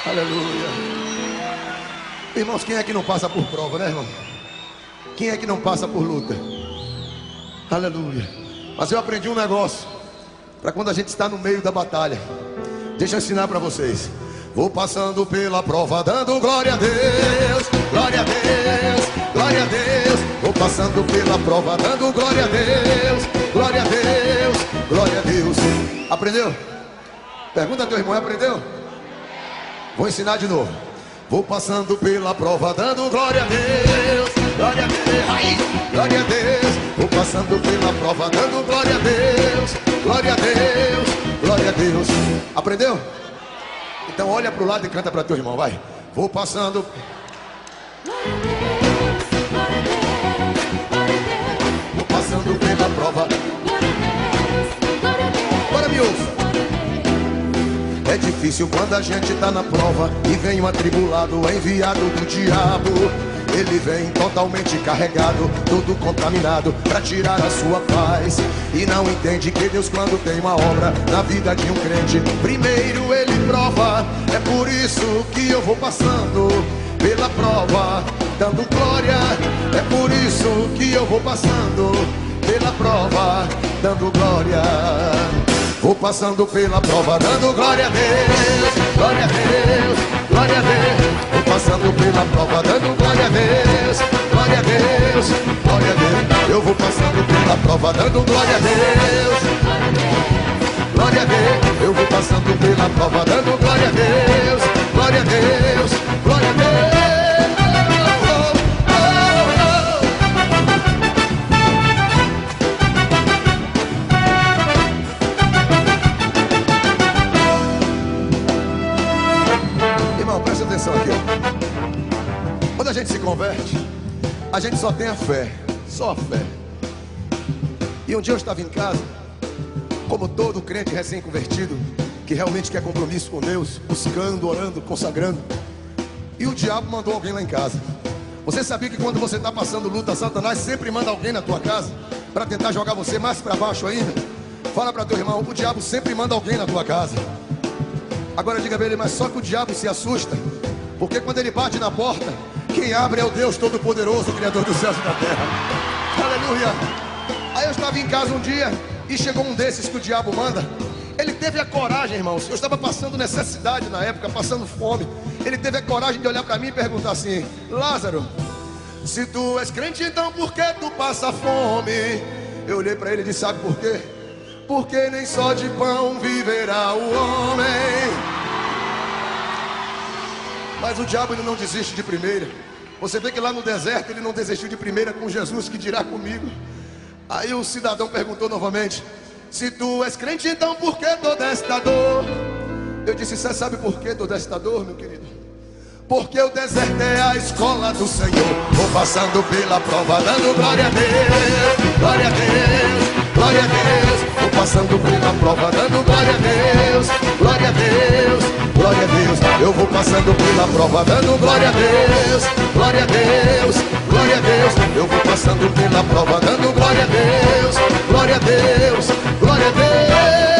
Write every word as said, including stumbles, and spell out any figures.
Aleluia. Irmãos, quem é que não passa por prova, né, irmão? Quem é que não passa por luta? Aleluia. Mas eu aprendi um negócio para quando a gente está no meio da batalha. Deixa eu ensinar para vocês. Vou passando pela prova, dando glória a Deus, glória a Deus, glória a Deus. Vou passando pela prova, dando glória a Deus, glória a Deus, glória a Deus. Aprendeu? Pergunta ao teu irmão, aprendeu? Vou ensinar de novo. Vou passando pela prova, dando glória a Deus, glória a Deus, ai, glória a Deus. Vou passando pela prova, dando glória a Deus, glória a Deus, glória a Deus. Aprendeu? Então olha para o lado e canta para teu irmão, vai. Vou passando. Vou passando pela prova. Agora me ouça. É difícil quando a gente tá na prova e vem um atribulado enviado do diabo. Ele vem totalmente carregado, todo contaminado, pra tirar a sua paz. E não entende que Deus, quando tem uma obra na vida de um crente, primeiro ele prova. É por isso que eu vou passando pela prova, dando glória. É por isso que eu vou passando pela prova, dando glória. Vou passando pela prova, dando glória a Deus, glória a Deus, glória a Deus. Vou passando pela prova, dando glória a Deus, glória a Deus, glória a Deus. Eu vou passando pela prova, dando glória a Deus, glória a Deus. Eu vou passando pela prova, dando glória a Deus, glória a Deus, glória a Deus. Presta atenção aqui, ó. Quando a gente se converte, a gente só tem a fé, só a fé. E um dia eu estava em casa, como todo crente recém-convertido, que realmente quer compromisso com Deus, buscando, orando, consagrando. E o diabo mandou alguém lá em casa. Você sabia que quando você está passando luta, Satanás sempre manda alguém na tua casa para tentar jogar você mais para baixo ainda? Fala para teu irmão, o diabo sempre manda alguém na tua casa. Agora diga pra ele, mas só que o diabo se assusta, porque quando ele bate na porta, quem abre é o Deus Todo-Poderoso, Criador dos céus e da terra. Aleluia. Aí eu estava em casa um dia e chegou um desses que o diabo manda. Ele teve a coragem, irmãos. Eu estava passando necessidade na época, passando fome. Ele teve a coragem de olhar para mim e perguntar assim: Lázaro, se tu és crente, então por que tu passa fome? Eu olhei para ele e disse: sabe por quê? Porque nem só de pão viverá o homem. Mas o diabo, ele não desiste de primeira. Você vê que lá no deserto ele não desistiu de primeira com Jesus, que dirá comigo. Aí o cidadão perguntou novamente: se tu és crente, então por que toda esta dor? Eu disse: você sabe por que toda esta dor, meu querido? Porque o deserto é a escola do Senhor. Vou passando pela prova, dando glória a Deus, glória a Deus, glória a Deus. Vou passando pela prova, dando glória a Deus, glória a Deus, glória a Deus. Eu vou passando pela prova, dando glória a Deus, glória a Deus, glória a Deus. Eu vou passando pela prova, dando glória a Deus, glória a Deus, glória a Deus.